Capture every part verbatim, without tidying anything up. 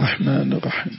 الرحمن الرحيم.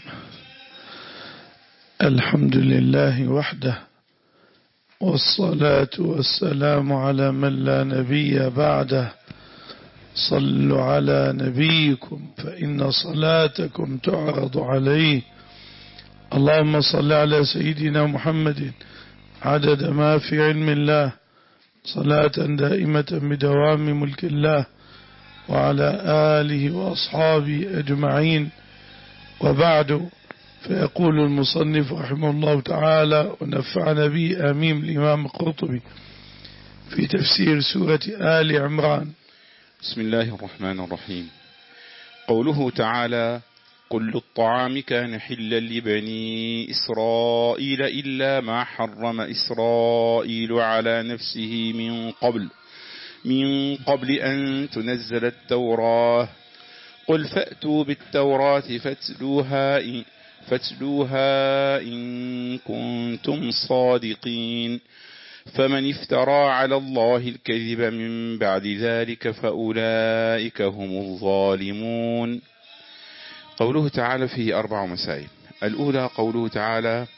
الحمد لله وحده، والصلاة والسلام على من لا نبي بعده. صلوا على نبيكم فإن صلاتكم تعرض عليه. اللهم صل على سيدنا محمد عدد ما في علم الله، صلاة دائمة بدوام ملك الله، وعلى آله وأصحابه أجمعين. وبعد، فيقول المصنف رحمه الله تعالى ونفعنا به آمين الإمام القرطبي في تفسير سورة آل عمران. بسم الله الرحمن الرحيم. قوله تعالى: كل الطعام كان حلا لبني إسرائيل إلا ما حرم إسرائيل على نفسه من قبل من قبل أن تنزل التوراة. قل فأتوا بالتوراة فاتلوها إن, فاتلوها إن كنتم صادقين. فمن افترى على الله الكذب من بعد ذلك فأولئك هم الظالمون. قوله تعالى فيه أربع مسائل. الأولى قوله تعالى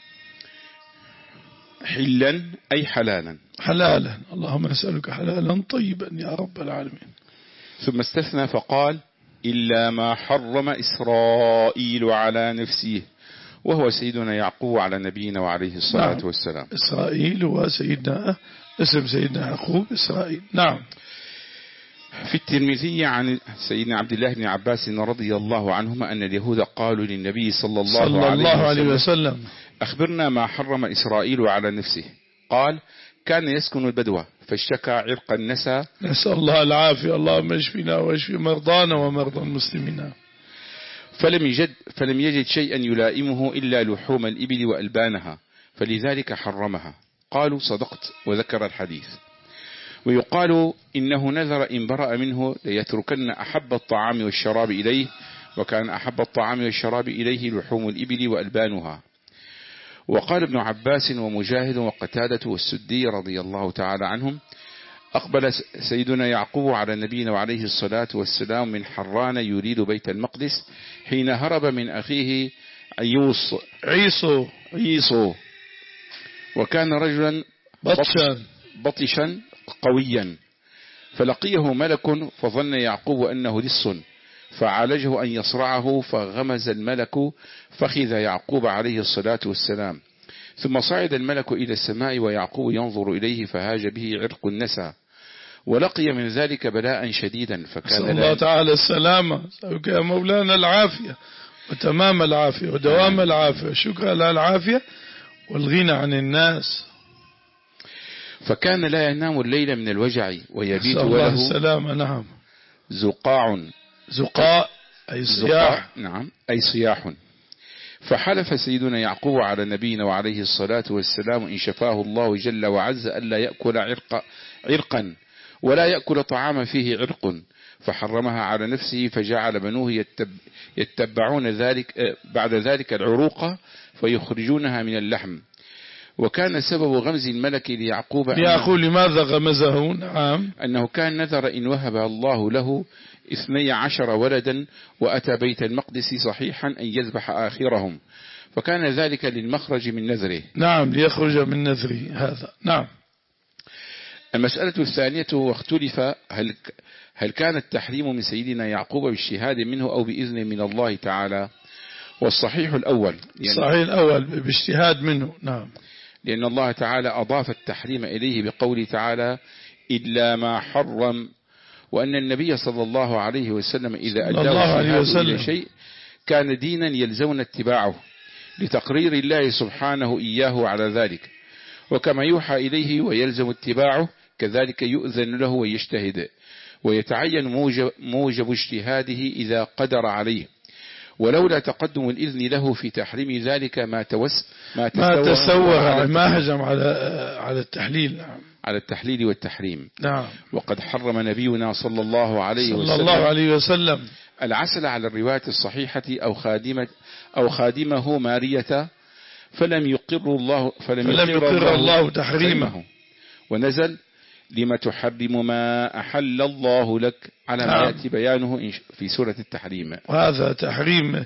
حلا أي حلالا حلالا، اللهم نسألك حلالا طيبا يا رب العالمين. ثم استثنى فقال إلا ما حرم إسرائيل على نفسه، وهو سيدنا يعقوب على نبينا وعليه الصلاة نعم. والسلام. إسرائيل وسيدنا اسم سيدنا يعقوب إسرائيل. نعم. في الترمذي عن سيدنا عبد الله بن عباس رضي الله عنهما أن اليهود قالوا للنبي صلى الله, صلى عليه, الله عليه وسلم, وسلم أخبرنا ما حرم إسرائيل على نفسه. قال كان يسكن البدوة فاشتكى عرق النسى. نسأل الله العافية، اللهم اشفنا واشف مرضانا ومرضى المسلمين. فلم يجد, فلم يجد شيئا يلائمه إلا لحوم الإبل وألبانها، فلذلك حرمها. قالوا صدقت، وذكر الحديث. ويقال إنه نذر إن برأ منه ليتركن أحب الطعام والشراب إليه، وكان أحب الطعام والشراب إليه لحوم الإبل وألبانها. وقال ابن عباس ومجاهد وقتادة والسدي رضي الله تعالى عنهم: أقبل سيدنا يعقوب على نبينا وعليه الصلاة والسلام من حران يريد بيت المقدس حين هرب من أخيه عيوص عيسو عيسو وكان رجلا بطشا بطشا قويا، فلقيه ملك فظن يعقوب أنه لص، فعالجه أن يصرعه، فغمز الملك فخذ يعقوب عليه الصلاة والسلام. ثم صعد الملك إلى السماء ويعقوب ينظر إليه، فهاج به عرق النسى، ولقي من ذلك بلاء شديدا. فكان الله تعالى السلامة، يا مولانا العافية وتمام العافية ودوام العافية، شكرا على العافية والغنى عن الناس. فكان لا ينام الليل من الوجع ويبيت وله السلامة. نعم. زقاع زقاء أي صياح. نعم أي صياح. فحلف سيدنا يعقوب على نبينا وعليه الصلاة والسلام إن شفاه الله جل وعز ألا يأكل عرق عرقا ولا يأكل طعام فيه عرق، فحرمها على نفسه، فجعل بنوه يتب يتبعون ذلك بعد ذلك العروق فيخرجونها من اللحم. وكان سبب غمز الملك ليعقوب ليعقوب لماذا غمزه؟ نعم، أنه كان نذر إن وهب الله له اثني عشر ولدا وأتى بيت المقدس صحيحا أن يذبح آخرهم، فكان ذلك للمخرج من نذره. نعم، ليخرج من نذره هذا. نعم. المسألة الثانية: واختلف هل هل كان التحريم من سيدنا يعقوب باجتهاد منه أو بإذن من الله تعالى؟ والصحيح الأول، يعني الصحيح الأول باجتهاد منه. نعم، لأن الله تعالى أضاف التحريم إليه بقوله تعالى إلا ما حرم، وأن النبي صلى الله عليه وسلم إذا أداه إلى شيء كان دينا يلزمنا اتباعه لتقرير الله سبحانه إياه على ذلك، وكما يوحى إليه ويلزم اتباعه كذلك يؤذن له ويجتهد، ويتعين موجب, موجب اجتهاده إذا قدر عليه، ولولا تقدم الإذن له في تحريم ذلك ما توس ما, ما تسوى ما هجم على على التحليل. على التحليل والتحريم. نعم. وقد حرم نبينا صلى الله عليه صلى وسلم, الله عليه وسلم العسل على الرواية الصحيحة أو خادمة أو خادمه مارية، فلم يقر الله فلم, فلم يقر, يقر الله تحريمه، ونزل لما تحرم ما أحل الله لك على ما يأتي بيانه في سورة التحريم. وهذا تحريم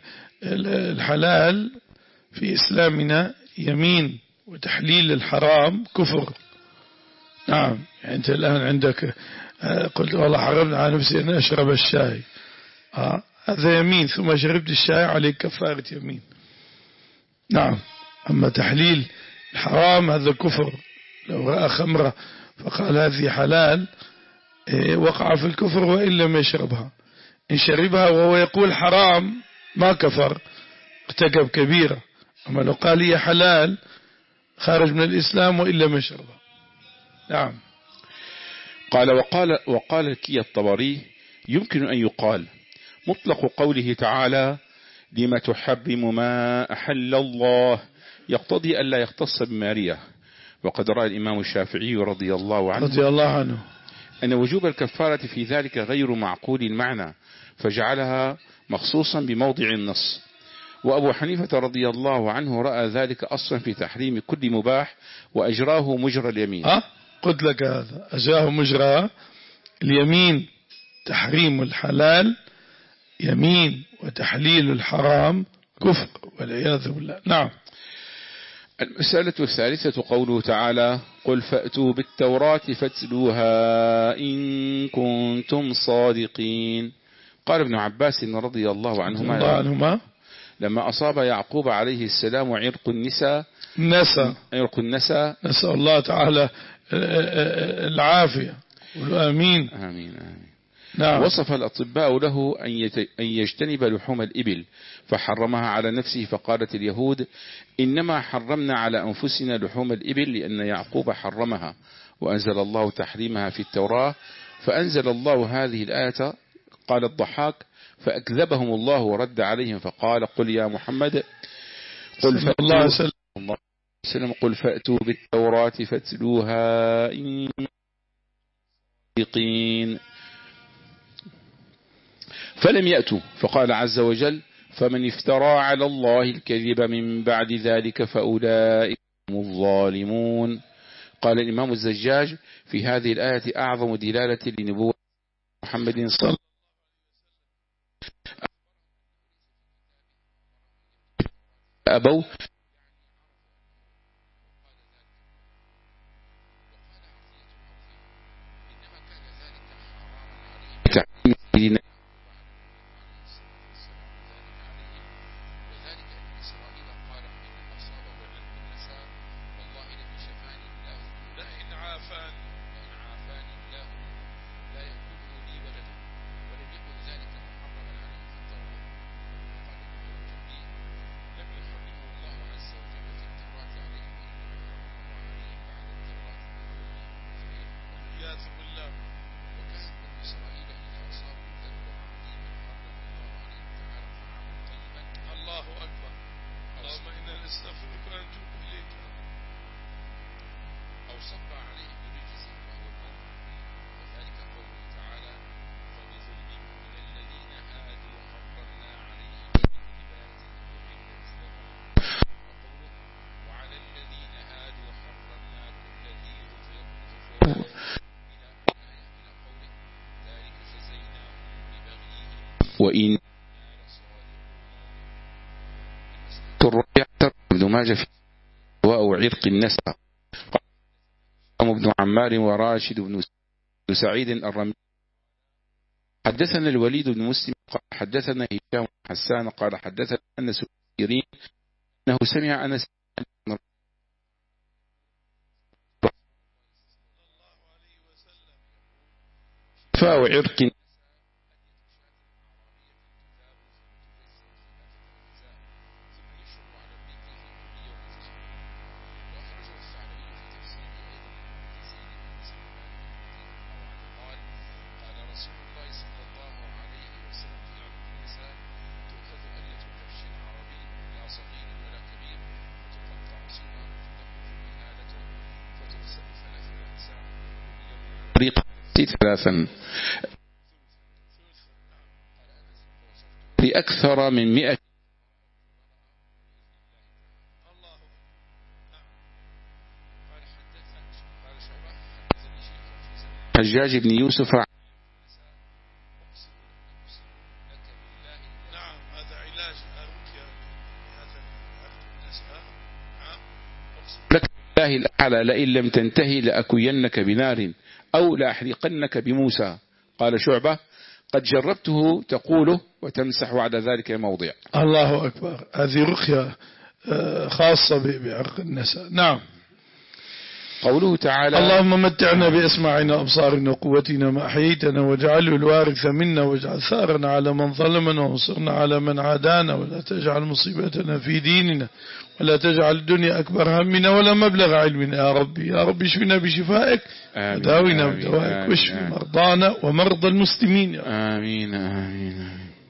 الحلال في إسلامنا يمين، وتحليل الحرام كفر. نعم، يعني أنت الآن عندك قلت والله حرمنا على نفسي أن أشرب الشاي، آه هذا يمين، ثم شربت الشاي عليك كفارة يمين. نعم. أما تحليل الحرام هذا كفر. لو رأى خمرة فقال هذه حلال وقع في الكفر وإن لم يشربها. إن شربها وهو يقول حرام ما كفر، ارتكب كبيرة. أما لو قال هي حلال خارج من الإسلام وإن لم يشربها. نعم. قال وقال وقال الكي الطبري: يمكن أن يقال مطلق قوله تعالى لما تحرم ما أحل الله يقتضي ألا يختص بمارية. وقد رأى الإمام الشافعي رضي الله عنه رضي الله عنه أن وجوب الكفارة في ذلك غير معقول المعنى، فجعلها مخصوصا بموضع النص. وأبو حنيفة رضي الله عنه رأى ذلك أصلا في تحريم كل مباح وأجراه مجرى اليمين. أه؟ قلت لك هذا أجراه مجرى اليمين. تحريم الحلال يمين، وتحليل الحرام كفر والعياذ بالله. نعم. المسألة الثالثة قوله تعالى: قل فأتوا بالتوراة فاتلوها إن كنتم صادقين. قال ابن عباس رضي الله عنهما, الله عنهما لما أصاب يعقوب عليه السلام عرق النساء نسى عرق النساء نسأل الله تعالى العافية. آمين آمين آمين. نعم. وصف الأطباء له أن يجتنب لحوم الإبل فحرمها على نفسه، فقالت اليهود: إنما حرمنا على أنفسنا لحوم الإبل لأن يعقوب حرمها، وأنزل الله تحريمها في التوراة. فأنزل الله هذه الآية. قال الضحاك: فأكذبهم الله ورد عليهم فقال: قل يا محمد قل فأتوا وسلم قل فأتوا بالتوراة فاتلوها إن صادقين. فلم يأتوا، فقال عز وجل: فمن افترى على الله الكذب من بعد ذلك فأولئك هم الظالمون. قال الإمام الزجاج: في هذه الآية أعظم دلالة لنبوة محمد صلى الله عليه وسلم. أبوا تعليم وإن الرابعة ابن ماجه في دواء عرق النساء. قام ابن عمار وراشد بن سعيد الرمي. حدثنا الوليد بن مسلم قال حدثنا هشام حسان قال حدثنا أنس بن سيرين أنه سمع أنس شفاء عرق ثلاثا لأكثر من مئة. حجاج بن يوسف. نعم هذا علاج الرقية لك الله الأعلى لئن لم تنتهي لأكوينك بنار أو لأحرقنك بموسى. قال شعبة قد جربته تقوله وتمسح على ذلك الموضع. الله أكبر. هذه رقية خاصة بعرق النساء. نعم. قوله تعالى اللهم متعنا بأسماعنا وأبصارنا وقوتنا ما أحييتنا واجعله الوارث منا واجعل ثارنا على من ظلمنا وانصرنا على من عادانا ولا تجعل مصيبتنا في ديننا ولا تجعل الدنيا أكبر همنا ولا مبلغ علمنا يا ربي. يا ربي اشفنا بشفائك وداونا بدوائك واشف مرضانا ومرضى المسلمين. آمين آمين.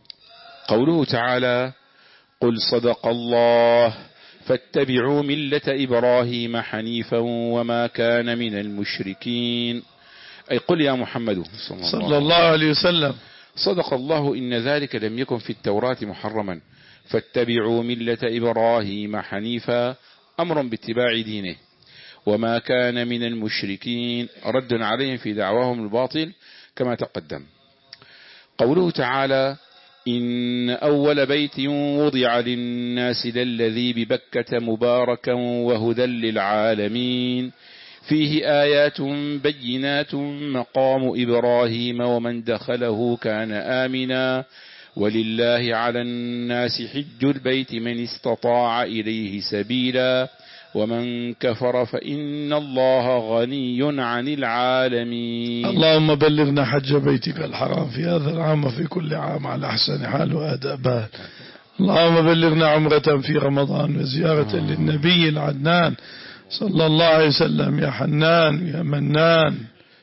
قوله تعالى قل صدق الله فاتبعوا ملة إبراهيم حنيفا وما كان من المشركين. أي قل يا محمد صلى, صلى الله عليه وسلم صدق الله إن ذلك لم يكن في التوراة محرما، فاتبعوا ملة إبراهيم حنيفا أمر باتباع دينه وما كان من المشركين رد عليهم في دعواهم الباطل كما تقدم. قوله تعالى إن أول بيت وضع للناس للذي ببكة مباركا وهدى للعالمين فيه آيات بينات مقام إبراهيم ومن دخله كان آمنا ولله على الناس حج البيت من استطاع إليه سبيلا ومن كفر فإن الله غني عن العالمين. اللهم بلغنا حج بيتك الحرام في هذا العام وفي كل عام على أحسن حال وآدابه. اللهم بلغنا عمرة في رمضان وزيارة للنبي العدنان صلى الله عليه وسلم. يا حنان يا منان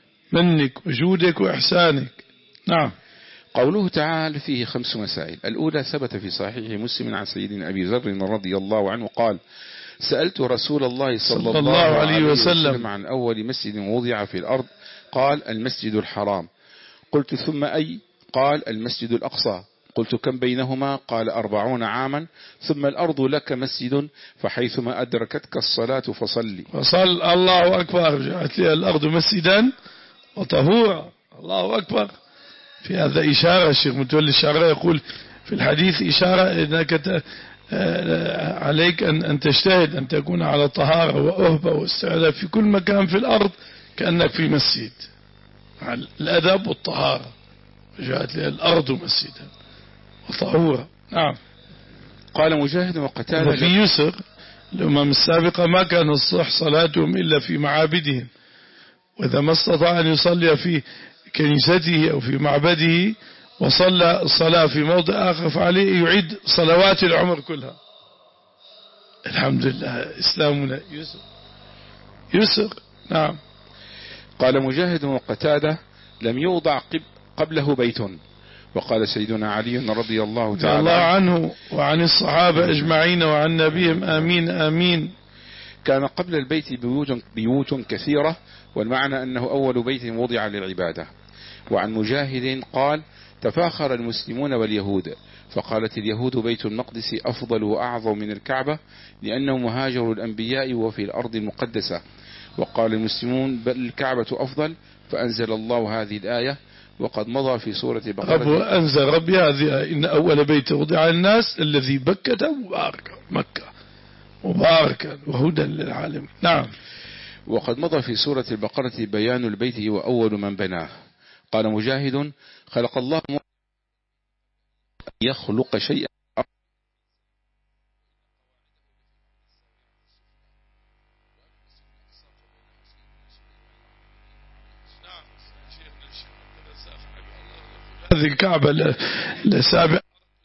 منك وجودك وإحسانك. نعم. قوله تعالى فيه خمس مسائل. الأولى ثبت في صحيح مسلم عن سيدنا أبي ذر رضي الله عنه قال سألت رسول الله صلى, صلى الله عليه وسلم, وسلم عن أول مسجد وضع في الأرض قال المسجد الحرام. قلت ثم أي؟ قال المسجد الأقصى. قلت كم بينهما؟ قال أربعون عاما. ثم الأرض لك مسجد فحيثما أدركتك الصلاة فصلي. فصل. الله أكبر. جاءت لي الأرض مسجدا وطهورا. الله أكبر. في هذا إشارة. الشيخ متولي الشعراء يقول في الحديث إشارة إنك عليك أن تجتهد أن تكون على طهارة وأهبة واستعداد في كل مكان في الأرض كأنك في مسجد. الأدب والطهارة. جاءت لي الأرض مسجدا وطهورا. نعم. قال مجاهد وقتادة وفي يسر الأمم السابقة ما كان الصح صلاتهم إلا في معابدهم وإذا ما استطاع أن يصلي في كنيسته أو في معبده وصلى الصلاة في موضع آخر فعليه يعيد صلوات العمر كلها. الحمد لله إسلامنا يسر يسر. نعم. قال مجاهد وقتادة لم يوضع قبله بيت. وقال سيدنا علي رضي الله تعالى الله عنه وعن الصحابة أجمعين وعن نبيهم آمين آمين. كان قبل البيت بيوت, بيوت كثيرة والمعنى أنه أول بيت وضع للعبادة. وعن مجاهد قال تفاخر المسلمون واليهود فقالت اليهود بيت المقدس أفضل وأعظم من الكعبة لأنه مهاجر الأنبياء وفي الأرض المقدسة. وقال المسلمون بل الكعبة أفضل فأنزل الله هذه الآية وقد مضى في سورة بقرة. أنزل ربي هذه إن أول بيت وضع للناس الذي بكة مباركة مكة مباركا وهدى للعالمين. نعم. وقد مضى في سورة البقرة بيان البيت وأول من بناه. قال مجاهد خلق الله يخلق شيئا هذه الكعبة لسابع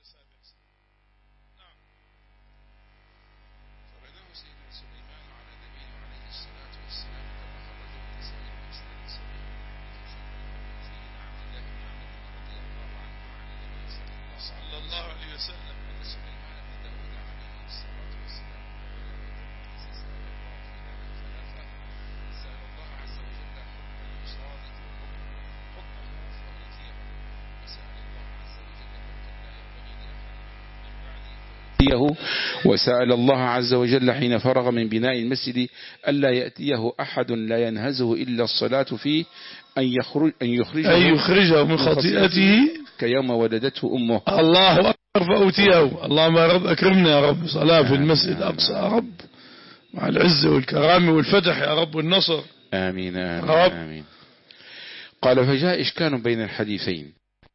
وسأل الله عز وجل حين فرغ من بناء المسجد ألا يأتيه أحد لا ينهزه إلا الصلاة فيه أن, يخرج أن يخرجه, أن يخرجه من خطيئته كيوم ولدته أمه. الله أكبر فأوتيه. اللهم يا رب أكرمنا يا رب صلاة في المسجد الأقصى يا رب. مع العزة والكرامة والفتح يا رب والنصر. آمين آمين, رب. آمين. قال فجاء إشكال بين الحديثين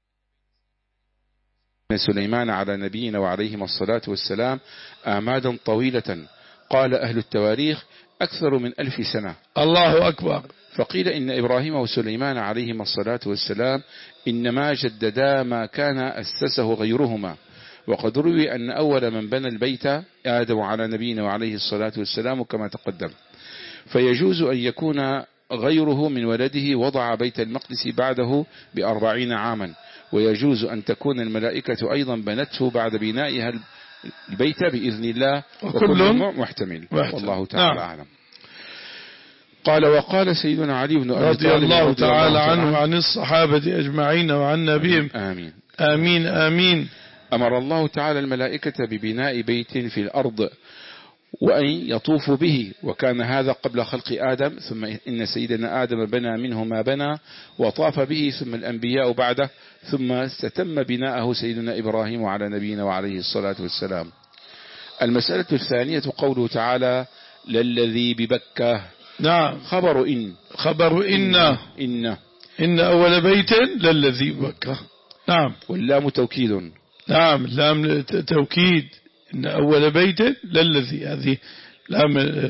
من سليمان على نبينا وعليهما الصلاة والسلام آمادا طويلة، قال أهل التواريخ أكثر من ألف سنة. الله أكبر. فقيل إن إبراهيم وسليمان عليهما الصلاة والسلام إنما جددا ما كان أسسه غيرهما، وقد روي أن أول من بنى البيت آدم على نبينا وعليه الصلاة والسلام كما تقدم، فيجوز أن يكون غيره من ولده وضع بيت المقدس بعده بأربعين عاما، ويجوز أن تكون الملائكة أيضا بنته بعد بنائها البيت بإذن الله، وكل محتمل والله تعالى نعم. أعلم. قال وقال سيدنا علي بن أبي رضي الله تعالى عنه وعن الصحابة أجمعين وعن نبيهم آمين آمين آمين. أمر الله تعالى الملائكة ببناء بيت في الأرض وأن يطوفوا به، وكان هذا قبل خلق آدم، ثم إن سيدنا آدم بنى منه ما بنى وطاف به، ثم الأنبياء بعده، ثم استتم بناءه سيدنا إبراهيم على نبينا وعليه الصلاة والسلام. المسألة الثانية قوله تعالى للذي ببكة. نعم. خبر إن خبر إن إن إن أول بيت للذي ببكة. نعم. واللام توكيد. نعم لام توكيد. إن أول بيت للذي، هذه لام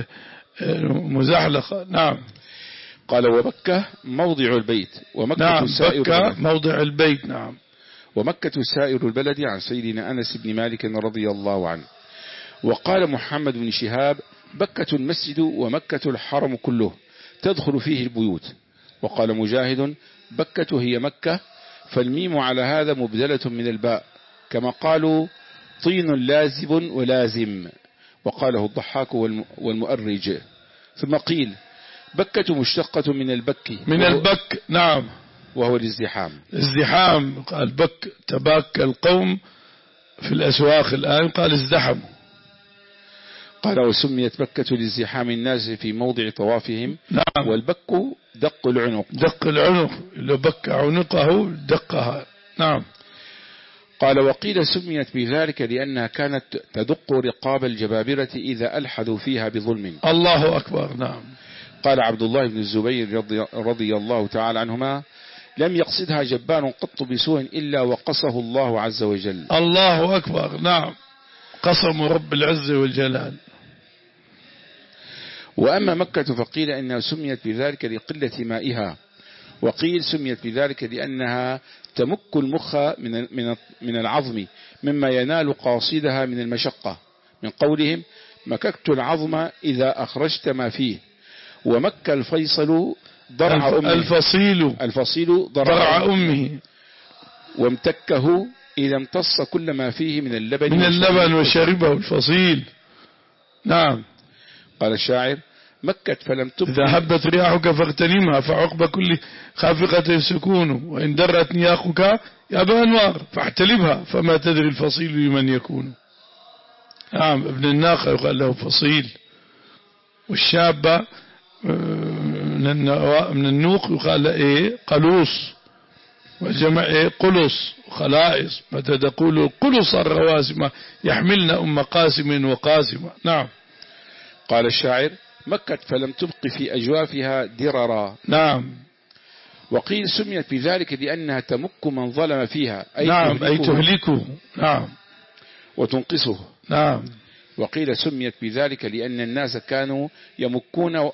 مزحلقة. نعم. قال وبكة موضع البيت، ومكة نعم سائر بكة البلد. موضع البيت. نعم. ومكة سائر البلد عن سيدنا أنس بن مالك رضي الله عنه. وقال محمد بن شهاب بكة المسجد ومكة الحرم كله تدخل فيه البيوت. وقال مجاهد بكة هي مكة، فالميم على هذا مبدلة من الباء، كما قالوا طين لازب ولازم، وقاله الضحاك والمؤرج. ثم قيل بكة مشتقة من البك من البك. نعم. وهو الازدحام. ازدحام. قال بك تباك القوم في الأسواق الآن، قال ازدحموا. قال وسميت بكة لازدحام الناس في موضع طوافهم. نعم. والبك دق العنق. دق العنق، لو بك عنقه دقها. نعم. قال وقيل سميت بذلك لأنها كانت تدق رقاب الجبابرة إذا ألحدوا فيها بظلم. الله أكبر. نعم. قال عبد الله بن الزبير رضي, رضي الله تعالى عنهما لم يقصدها جبار قط بسوء إلا وقصه الله عز وجل. الله أكبر. نعم. قسم رب العز والجلال. وأما مكة فقيل إنها سميت بذلك لقلة مائها، وقيل سميت بذلك لأنها تمك المخ من من من العظم مما ينال قاصدها من المشقة، من قولهم مككت العظم إذا أخرجت ما فيه. ومك الفيصل ضرع أمه الفصيل الفصيل ضرع, ضرع أمه، وامتكه إذا امتص كل ما فيه من اللبن من اللبن وشربه الفصيل. نعم. قال الشاعر مكة فلم تبقي إذا هبت رياحك فاغتنمها، فعقب كل خافقة سكون، وإن درت نياقك يا أبا أنوار فاحتلبها، فما تدري الفصيل لمن يكون. نعم. ابن الناقة يقال له فصيل، والشابة من النوق يقال له إيه قلوص، والجمع إيه قلص وخلائص، متى تقول قلص الرواسم يحملن أم قاسم وقاسمة. نعم. قال الشاعر مكة فلم تبق في أجوافها دررا. نعم. وقيل سميت بذلك لأنها تمك من ظلم فيها، أي نعم أي تهلكه. نعم. وتنقصه. نعم. وقيل سميت بذلك لأن الناس كانوا يمكون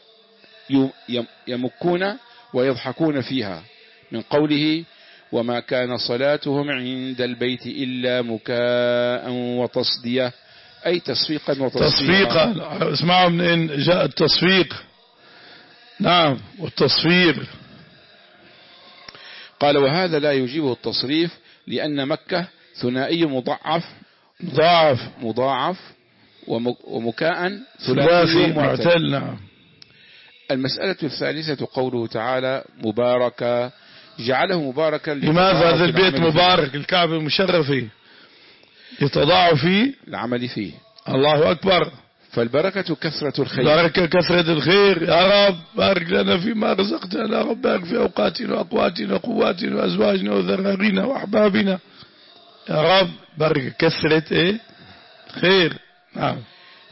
يمكون ويضحكون فيها، من قوله وما كان صلاتهم عند البيت إلا مكاء وتصدية، أي تصفيقا وتصفيقا. تصفيقا. اسمعوا من أين جاء التصفيق. نعم. والتصفير. قال وهذا لا يجيبه التصريف لأن مكة ثنائي مضاعف مضاعف مضاعف ومكاء ثلاثي معتل. نعم. المسألة الثالثة قوله تعالى مباركا، جعله مباركا. لماذا هذا البيت مبارك؟ الكعبة المشرفة يتضاعف فيه العمل فيه. الله أكبر. فالبركة كثرة الخير. بركة كثرة الخير. يا رب بارك لنا فيما رزقتنا، يا رب بارك في أوقاتنا وأقواتنا وقواتنا وأزواجنا وذرارينا وأحبابنا، يا رب بركة كثرة إيه خير. نعم.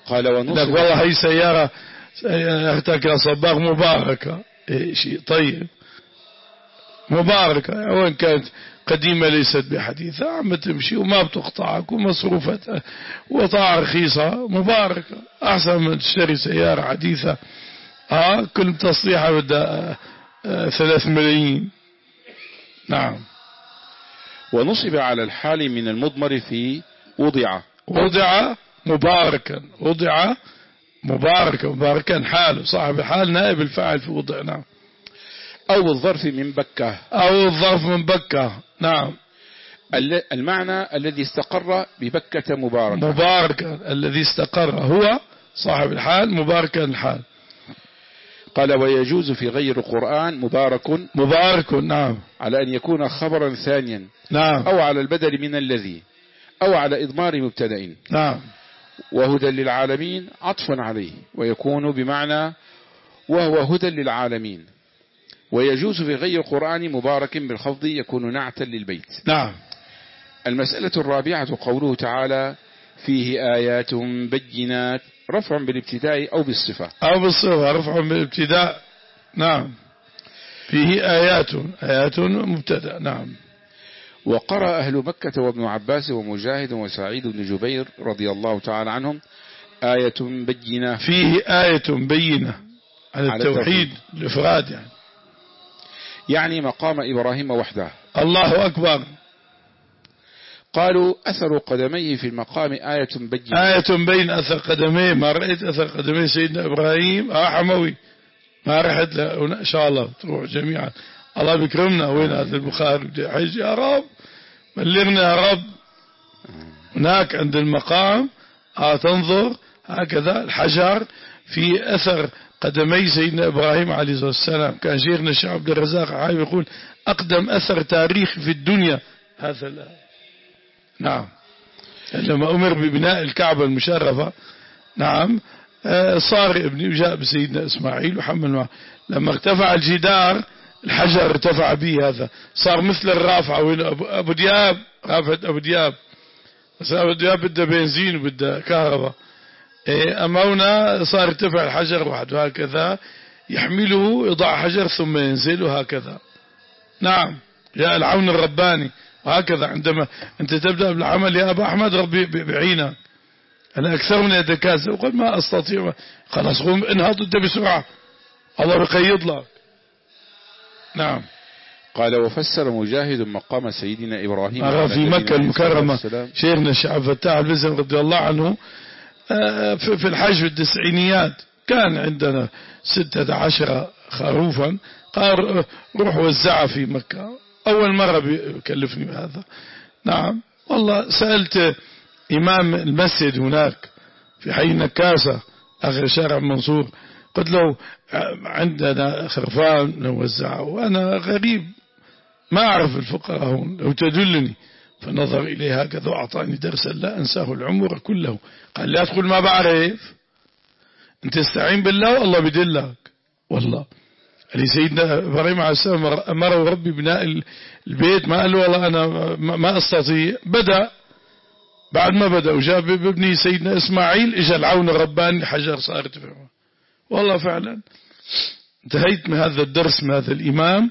قال ونصب لك والله هي سيارة أختك يا صباغ مباركة، إيه شيء طيب مباركة، وإن كانت قديمة ليست بحديثة، عم تمشي وما بتقطعك ومصروفتها وطاعة رخيصة مباركة، أحسن من تشتري سيارة حديثة آه كل تصليحة بدها آه ثلاث ملايين. نعم. ونصب على الحال من المضمر في وضع وضع مباركا، وضع مباركا مباركا حاله، صاحب الحال نائب الفاعل في وضع. نعم. أو الظرف من بكة، أو الظرف من بكة. نعم. المعنى الذي استقر ببكة مباركا، مباركا الذي استقر هو صاحب الحال مباركا الحال. قال ويجوز في غير القرآن مبارك مبارك. نعم. على أن يكون خبرا ثانيا. نعم. أو على البدل من الذي، أو على إضمار مبتدأ. نعم. وهدى للعالمين عطف عليه، ويكون بمعنى وهو هدى للعالمين. ويجوز في غير القرآن مبارك بالخفض، يكون نعتا للبيت. نعم. المسألة الرابعة قوله تعالى فيه آيات بينات، رفع بالابتداء أو بالصفة. أو بالصفة، رفع بالابتداء. نعم. فيه آيات، آيات مبتدأ. نعم. وقرأ أهل مكة وابن عباس ومجاهد وسعيد بن جبير رضي الله تعالى عنهم آية بينة، فيه آية بينة على, على التوحيد الإفراد، يعني يعني مقام إبراهيم وحده. الله أكبر. قالوا أثر قدميه في المقام آية بينة. آية بين أثر قدميه، ما رأيت أثر قدميه سيدنا إبراهيم آه حموي، ما رحت له إن شاء الله تروح جميعا، الله بكرمنا. وين هذا البخاري بدي حج يا رب، بلغنا يا رب. هناك عند المقام آه تنظر هكذا الحجر في أثر قدمي سيدنا إبراهيم عليه الصلاة والسلام. كان شيخنا الشيخ عبد الرزاق عايب يقول أقدم أثر تاريخي في الدنيا هذا ال... نعم. لما أمر ببناء الكعبة المشرفة، نعم، صار ابني وجاء بسيدنا إسماعيل وحمل معه، لما ارتفع الجدار الحجر ارتفع به، هذا صار مثل الرافعة. وين أبو دياب، رافعة أبو دياب، بس أبو دياب بده بنزين وبده كهرباء. إيه أمونا صار ارتفع الحجر وحده هكذا، يحمله يضع حجر ثم ينزل وهكذا. نعم. جاء العون الرباني وهكذا. عندما أنت تبدأ بالعمل يا أبا أحمد ربي بعينك، أنا أكثر من يتكاسل وقل ما أستطيع، خلاص قوم انهض انت بسرعة، الله بقيض لك. نعم. قال وفسر مجاهد مقام سيدنا إبراهيم أرى في مكة المكرمة شيخنا الشيخ عبد الفتاح البزن رضي الله عنه في الحج في التسعينيات كان عندنا ستة عشر خروفا، قال روح وزعها في مكة. أول مرة بيكلفني بهذا. نعم والله. سألت إمام المسجد هناك في حي نكاسة آخر شارع منصور، قلت له عندنا خرفان نوزعه وأنا غريب ما أعرف الفقراء هون، لو تدلني. فنظر إليه هكذا وأعطاني درسا لا أنساه العمر كله. قال لا أدخل ما بعرف، أنت استعين بالله والله بدلك. والله اللي سيدنا إبراهيم عليه السلام أمره ربي بناء البيت، ما قال له والله أنا ما أستطيع. بدأ، بعد ما بدأ وجاب بابني سيدنا إسماعيل إجا العون الرباني حجر صارت فيه. والله فعلا انتهيت من هذا الدرس من هذا الإمام.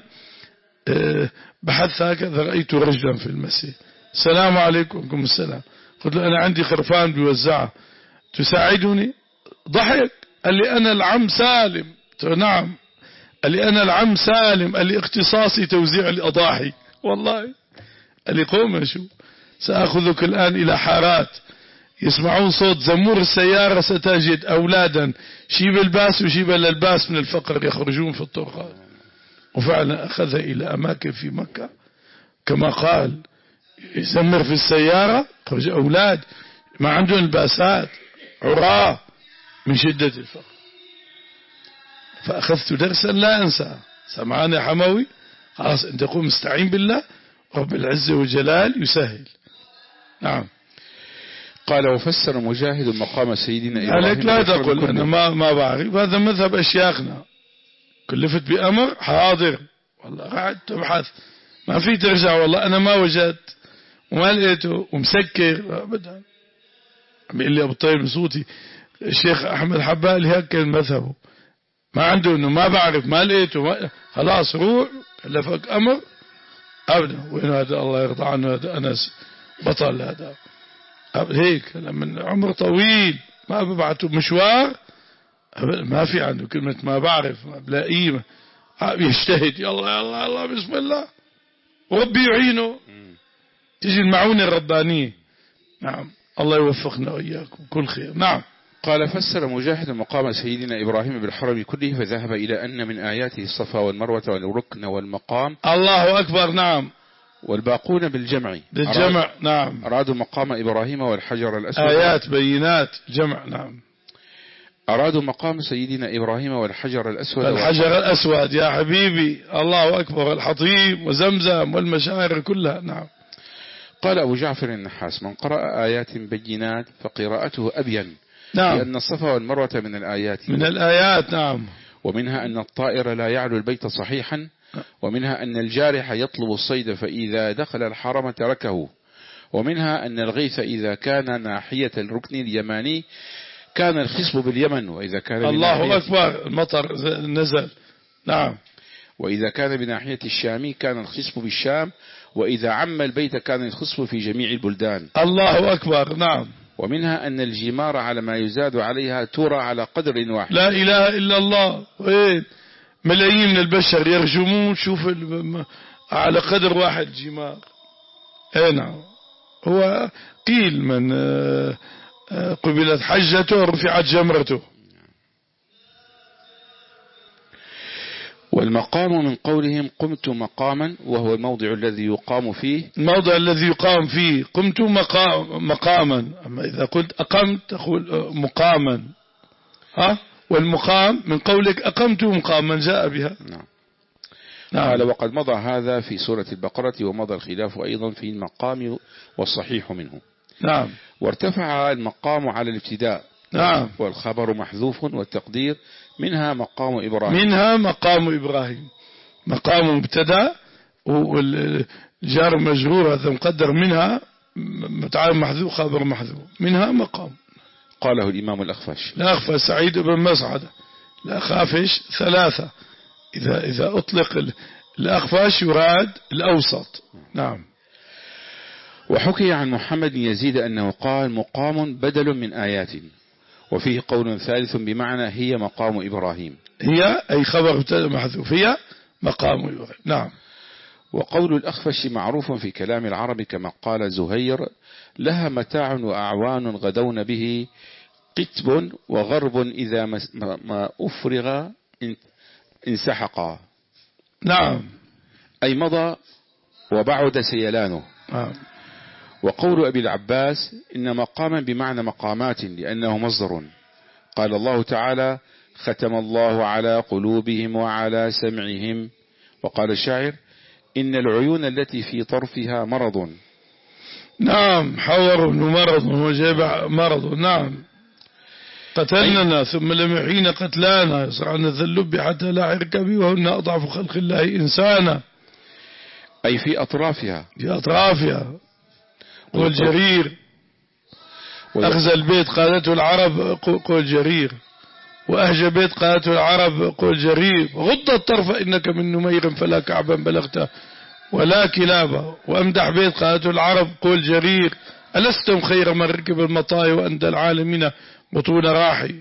بحث هكذا رأيت رجلا في المسجد، السلام عليكم. وعليكم السلام. قلت له أنا عندي خرفان بيوزعها تساعدني؟ ضحك، قال لي أنا العم سالم. قلت له نعم. قال لي أنا العم سالم، قال لي اختصاصي توزيع الأضاحي. والله قال لي قوم شو سأخذك الآن إلى حارات يسمعون صوت زمور السيارة، ستجد أولادا شيب الباس وشيب الألباس من الفقر يخرجون في الطرقات. وفعلا أخذ إلى أماكن في مكة كما قال، يزمر في السيارة، خرج أولاد ما عندهم الباسات عراة من شدة الفقر. فأخذت درسا لا أنسى. سمعاني حموي، خلاص أنت قوم استعين بالله، رب العزة والجلال يسهل. نعم. قال وفسر مجاهد مقام سيدنا إبراهيم. عليك لا تقول أنا ما ما بعرف، هذا مذهب أشياخنا. كلفت بأمر حاضر، والله قاعد تبحث ما في ترجع، والله أنا ما وجدت وما لقيته ومسكر أبدا. عم يقول لي أبو الطيب صوتي الشيخ أحمد حبالي هيك مذهبه، ما عنده إنه ما بعرف ما لقيته ما خلاص روح كلفك أمر أبدا. وين هذا الله يرضى عنه هذا أنس بطل هذا هيك من عمر طويل ما ببعته مشوار ما في عنده كلمة ما بعرف ما بلا قيمة يجتهد يلا يلا يلا بسم الله وربي يعينه تيجي المعونة الربانية. نعم الله يوفقنا وإياكم كل خير. نعم. قال فسر مجاهد مقام سيدنا إبراهيم بالحرم كله فذهب إلى أن من آياته الصفا والمروة والركن والمقام. الله أكبر. نعم. والباقون بالجمع بالجمع. أراد نعم. أرادوا مقام إبراهيم والحجر الأسود آيات بينات جمع. نعم. أرادوا مقام سيدنا إبراهيم والحجر الأسود الحجر الأسود يا حبيبي الله أكبر الحطيم وزمزم والمشاعر كلها. نعم. قال أبو جعفر النحاس من قرأ آيات بينات فقراءته أبين. نعم. لأن الصفا والمروة من الآيات من الآيات. نعم. ومنها أن الطائر لا يعلو البيت صحيحا، ومنها أن الجارح يطلب الصيد فإذا دخل الحرم تركه، ومنها أن الغيث إذا كان ناحية الركن اليماني كان الخصب باليمن، وإذا كان الله أكبر المطر نزل. نعم. وإذا كان بناحية الشام كان الخصب بالشام، وإذا عم البيت كان الخصب في جميع البلدان. الله أكبر. نعم. ومنها أن الجمار على ما يزاد عليها ترى على قدر واحد. لا إله إلا الله. وين ملايين من البشر يرجمون شوف على قدر واحد جمار. اي نعم. هو قيل من قبلت حجته رفعت جمرته. والمقام من قولهم قمت مقاما وهو الموضع الذي يقام فيه. الموضع الذي يقام فيه قمت مقام مقاما. أما إذا قلت أقمت تقول مقاما. ها والمقام من قولك أقمت مقاما جاء بها. نعم. نعم. قال وقد مضى هذا في سورة البقرة ومضى الخلاف أيضا في المقام والصحيح منه. نعم. وارتفع المقام على الابتداء. نعم. والخبر محذوف والتقدير منها مقام إبراهيم. منها مقام إبراهيم. مقام مبتدا والجار مجرور هذا مقدر منها متعال محذوف خبر محذوف منها مقام. قاله الإمام الأخفش. لا أخفى سعيد بن مسعدة لا خافش ثلاثة إذا إذا أطلق الأخفش يراد الأوسط. نعم. وحكي عن محمد بن يزيد أنه قال مقام بدل من آيات، وفيه قول ثالث بمعنى هي مقام إبراهيم. هي أي خبر محذوف هي مقام إبراهيم. نعم. وقول الأخفش معروف في كلام العرب كما قال زهير لها متاع وأعوان غدون به قتب وغرب إذا ما أفرغ انسحقا. نعم. أي مضى وبعد سيلانه. نعم. وقول أبي العباس إن مقاما بمعنى مقامات لأنه مصدر. قال الله تعالى ختم الله على قلوبهم وعلى سمعهم. وقال الشاعر إن العيون التي في طرفها مرض. نعم. حور بن مرض وجاب مرض. نعم. قتلنا ثم لم يحين قتلانا يصرعن الذلب حتى لا عركبي وهن أضعف خلق الله إنسانا. أي في أطرافها. في أطرافها. والجرير أخذ البيت قالته العرب قول جرير، وأهج بيت قالته العرب قول جرير. غض الطرف إنك من نمير فلا كعبا بلغته ولا كلابا. وأمدح بيت قالته العرب قول جرير. ألستم خير من ركب المطاي وأندى العالمين بطون راحي.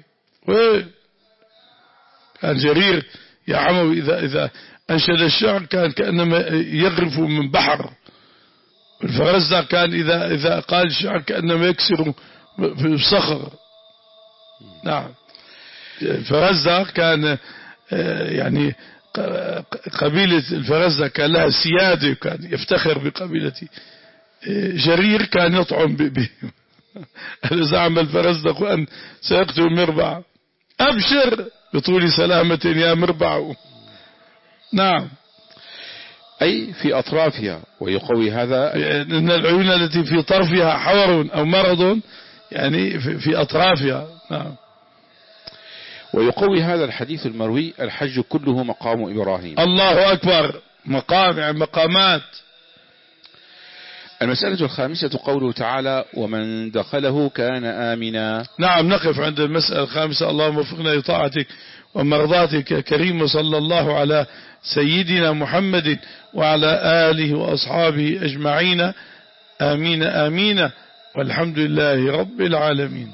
كان جرير يا عمو إذا, إذا أنشد الشعر كان كأنما يغرف من بحر. الفرزدق كان إذا, إذا قال الشعر كأنما يكسر في صخر. نعم. الفرزدق كان يعني قبيلة الفرزدق كان لها سيادة وكان يفتخر بقبيلته. جرير كان يطعم به. زعم الفرزدق أن سيقتل مربع أبشر بطول سلامة يا مربع. نعم. أي في أطرافها. ويقوي هذا إن العيون التي في طرفها حور أو مرض يعني في أطرافها. نعم. ويقوي هذا الحديث المروي الحج كله مقام إبراهيم. الله أكبر. مقام يعني مقامات. المسألة الخامسة قوله تعالى ومن دخله كان آمنا. نعم، نقف عند المسألة الخامسة. اللهم وفقنا لطاعتك ومرضاتك كريم، وصلى الله على سيدنا محمد وعلى آله وأصحابه أجمعين، آمين آمين، والحمد لله رب العالمين.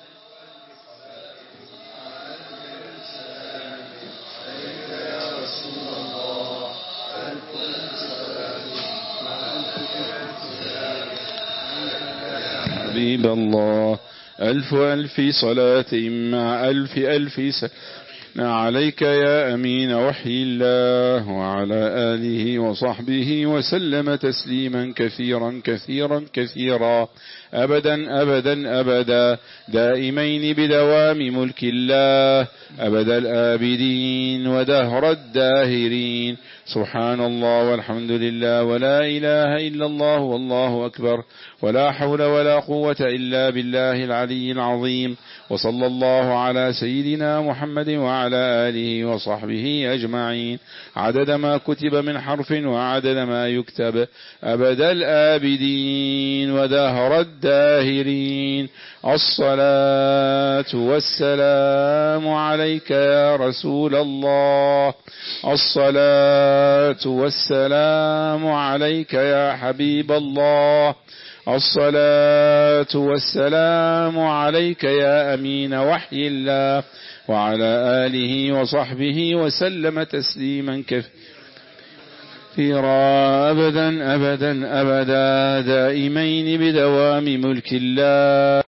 حبيب الله، ألف ألف صلاة مع ألف ألف سلام عليك يا أمين وحي الله، وعلى آله وصحبه وسلم تسليما كثيرا كثيرا كثيرا، أبدا أبدا أبدا، دائمين بدوام ملك الله، أبد الآبدين ودهر الداهرين. سبحان الله والحمد لله ولا إله إلا الله والله أكبر، ولا حول ولا قوة إلا بالله العلي العظيم. وصلى الله على سيدنا محمد وعلى آله وصحبه أجمعين، عدد ما كتب من حرف وعدد ما يكتب، أبد الآبدين ودهر الداهرين. الصلاة والسلام عليك يا رسول الله، الصلاة والسلام عليك يا حبيب الله، الصلاة والسلام عليك يا أمين وحي الله، وعلى آله وصحبه وسلم تسليما كثيرا، أبدا أبدا أبدا، دائمين بدوام ملك الله.